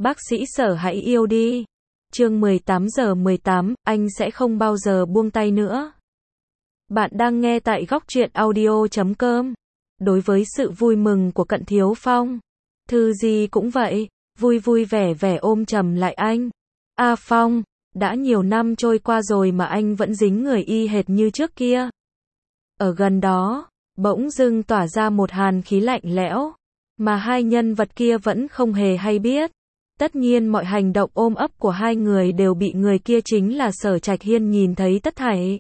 Bác sĩ Sở hãy yêu đi. Chương 18:18, anh sẽ không bao giờ buông tay nữa. Bạn đang nghe tại Góc Truyện Audio.com. Đối với sự vui mừng của Cận Thiếu Phong, Thư Di cũng vậy, vui vui vẻ vẻ ôm chầm lại anh. A Phong, đã nhiều năm trôi qua rồi mà anh vẫn dính người y hệt như trước kia. Ở gần đó, bỗng dưng tỏa ra một hàn khí lạnh lẽo, mà hai nhân vật kia vẫn không hề hay biết. Tất nhiên mọi hành động ôm ấp của hai người đều bị người kia chính là Sở Trạch Hiên nhìn thấy tất thảy.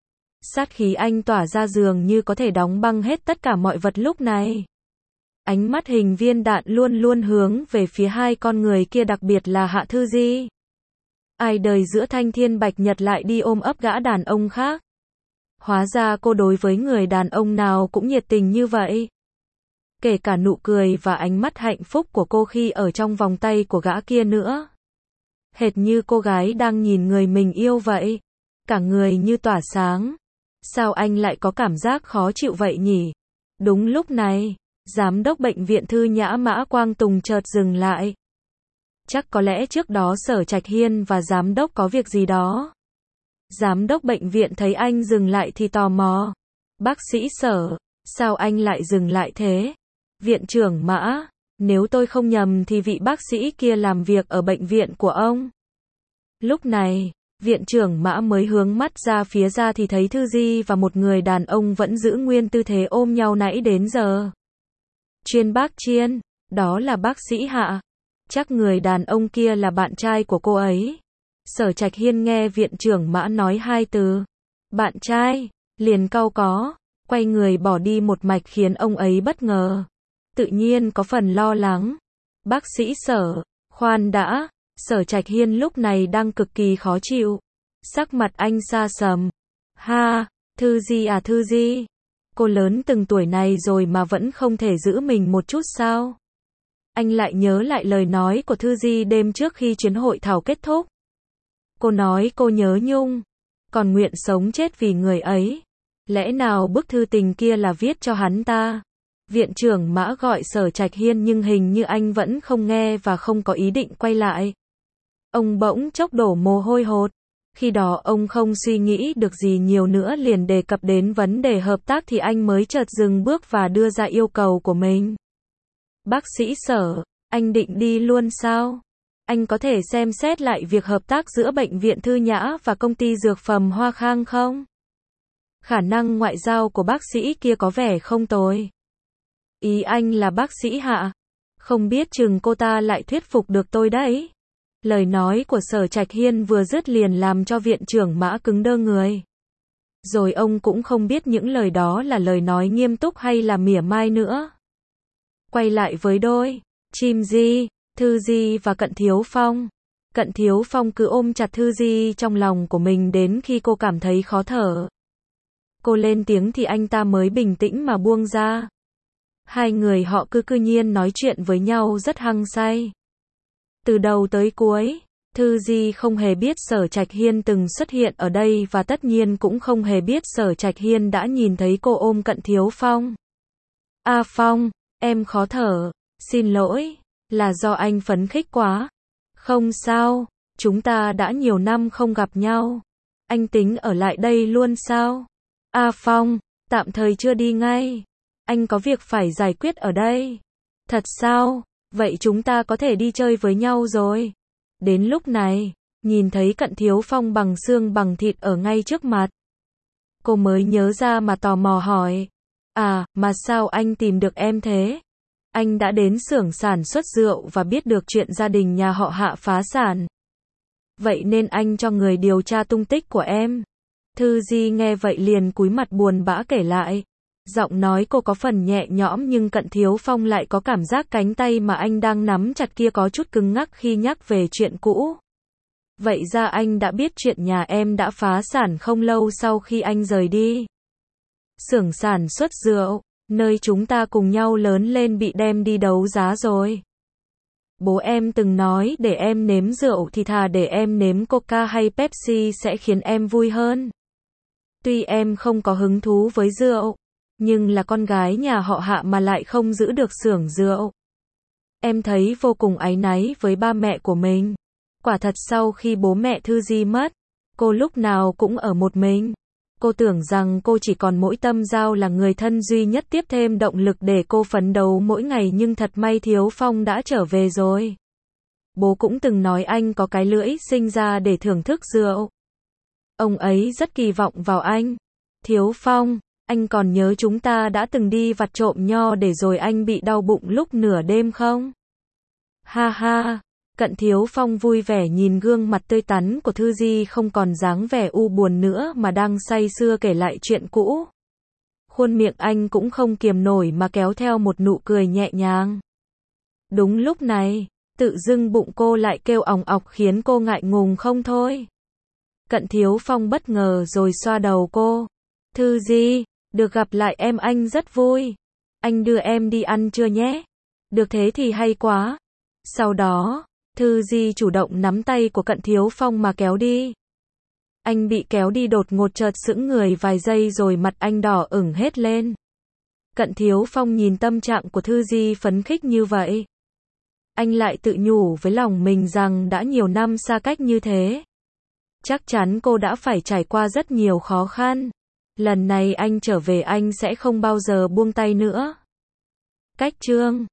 Sát khí anh tỏa ra dường như có thể đóng băng hết tất cả mọi vật lúc này. Ánh mắt hình viên đạn luôn luôn hướng về phía hai con người kia, đặc biệt là Hạ Thư Di. Ai đời giữa thanh thiên bạch nhật lại đi ôm ấp gã đàn ông khác. Hóa ra cô đối với người đàn ông nào cũng nhiệt tình như vậy. Kể cả nụ cười và ánh mắt hạnh phúc của cô khi ở trong vòng tay của gã kia nữa. Hệt như cô gái đang nhìn người mình yêu vậy. Cả người như tỏa sáng. Sao anh lại có cảm giác khó chịu vậy nhỉ? Đúng lúc này, giám đốc bệnh viện Thư Nhã Mã Quang Tùng chợt dừng lại. Chắc có lẽ trước đó Sở Trạch Hiên và giám đốc có việc gì đó. Giám đốc bệnh viện thấy anh dừng lại thì tò mò. Bác sĩ Sở, sao anh lại dừng lại thế? Viện trưởng Mã, nếu tôi không nhầm thì vị bác sĩ kia làm việc ở bệnh viện của ông. Lúc này, viện trưởng Mã mới hướng mắt ra phía ra thì thấy Thư Di và một người đàn ông vẫn giữ nguyên tư thế ôm nhau nãy đến giờ. Chuyên bác Chiên, đó là bác sĩ Hạ. Chắc người đàn ông kia là bạn trai của cô ấy. Sở Trạch Hiên nghe viện trưởng Mã nói hai từ bạn trai, liền cau có, quay người bỏ đi một mạch khiến ông ấy bất ngờ. Tự nhiên có phần lo lắng. Bác sĩ Sở, khoan đã. Sở Trạch Hiên lúc này đang cực kỳ khó chịu. Sắc mặt anh sa sầm. Ha, Thư Di à Thư Di. Cô lớn từng tuổi này rồi mà vẫn không thể giữ mình một chút sao? Anh lại nhớ lại lời nói của Thư Di đêm trước khi chuyến hội thảo kết thúc. Cô nói cô nhớ Nhung, còn nguyện sống chết vì người ấy. Lẽ nào bức thư tình kia là viết cho hắn ta? Viện trưởng Mã gọi Sở Trạch Hiên nhưng hình như anh vẫn không nghe và không có ý định quay lại. Ông bỗng chốc đổ mồ hôi hột. Khi đó ông không suy nghĩ được gì nhiều nữa, liền đề cập đến vấn đề hợp tác thì anh mới chợt dừng bước và đưa ra yêu cầu của mình. Bác sĩ Sở, anh định đi luôn sao? Anh có thể xem xét lại việc hợp tác giữa bệnh viện Thư Nhã và công ty dược phẩm Hoa Khang không? Khả năng ngoại giao của bác sĩ kia có vẻ không tồi. Ý anh là bác sĩ Hạ. Không biết chừng cô ta lại thuyết phục được tôi đấy. Lời nói của Sở Trạch Hiên vừa dứt liền làm cho viện trưởng Mã cứng đơ người. Rồi ông cũng không biết những lời đó là lời nói nghiêm túc hay là mỉa mai nữa. Quay lại với đôi chim Di, Thư Di và Cận Thiếu Phong. Cận Thiếu Phong cứ ôm chặt Thư Di trong lòng của mình đến khi cô cảm thấy khó thở. Cô lên tiếng thì anh ta mới bình tĩnh mà buông ra. Hai người họ cứ nhiên nói chuyện với nhau rất hăng say. Từ đầu tới cuối, Thư Di không hề biết Sở Trạch Hiên từng xuất hiện ở đây và tất nhiên cũng không hề biết Sở Trạch Hiên đã nhìn thấy cô ôm Cận Thiếu Phong. A Phong, em khó thở, xin lỗi, là do anh phấn khích quá. Không sao, chúng ta đã nhiều năm không gặp nhau. Anh tính ở lại đây luôn sao? A Phong, tạm thời chưa đi ngay. Anh có việc phải giải quyết ở đây. Thật sao? Vậy chúng ta có thể đi chơi với nhau rồi. Đến lúc này, nhìn thấy Cận Thiếu Phong bằng xương bằng thịt ở ngay trước mặt. Cô mới nhớ ra mà tò mò hỏi. À, mà sao anh tìm được em thế? Anh đã đến xưởng sản xuất rượu và biết được chuyện gia đình nhà họ Hạ phá sản. Vậy nên anh cho người điều tra tung tích của em. Thư Di nghe vậy liền cúi mặt buồn bã kể lại. Giọng nói cô có phần nhẹ nhõm nhưng Cận Thiếu Phong lại có cảm giác cánh tay mà anh đang nắm chặt kia có chút cứng ngắc khi nhắc về chuyện cũ. Vậy ra anh đã biết chuyện nhà em đã phá sản không lâu sau khi anh rời đi. Xưởng sản xuất rượu, nơi chúng ta cùng nhau lớn lên bị đem đi đấu giá rồi. Bố em từng nói để em nếm rượu thì thà để em nếm Coca hay Pepsi sẽ khiến em vui hơn. Tuy em không có hứng thú với rượu, nhưng là con gái nhà họ Hạ mà lại không giữ được xưởng rượu. Em thấy vô cùng áy náy với ba mẹ của mình. Quả thật sau khi bố mẹ Thư Di mất, cô lúc nào cũng ở một mình. Cô tưởng rằng cô chỉ còn mỗi Tâm Giao là người thân duy nhất tiếp thêm động lực để cô phấn đấu mỗi ngày, nhưng thật may Thiếu Phong đã trở về rồi. Bố cũng từng nói anh có cái lưỡi sinh ra để thưởng thức rượu. Ông ấy rất kỳ vọng vào anh. Thiếu Phong, anh còn nhớ chúng ta đã từng đi vặt trộm nho để rồi anh bị đau bụng lúc nửa đêm không? Ha ha. Cận Thiếu Phong vui vẻ nhìn gương mặt tươi tắn của Thư Di không còn dáng vẻ u buồn nữa mà đang say sưa kể lại chuyện cũ. Khuôn miệng anh cũng không kiềm nổi mà kéo theo một nụ cười nhẹ nhàng. Đúng lúc này, tự dưng bụng cô lại kêu òng ọc khiến cô ngại ngùng không thôi. Cận Thiếu Phong bất ngờ rồi xoa đầu cô. Thư Di, được gặp lại em anh rất vui. Anh đưa em đi ăn trưa nhé. Được thế thì hay quá. Sau đó, Thư Di chủ động nắm tay của Cận Thiếu Phong mà kéo đi. Anh bị kéo đi đột ngột chợt sững người vài giây rồi mặt anh đỏ ửng hết lên. Cận Thiếu Phong nhìn tâm trạng của Thư Di phấn khích như vậy. Anh lại tự nhủ với lòng mình rằng đã nhiều năm xa cách như thế. Chắc chắn cô đã phải trải qua rất nhiều khó khăn. Lần này anh trở về anh sẽ không bao giờ buông tay nữa. Cách chương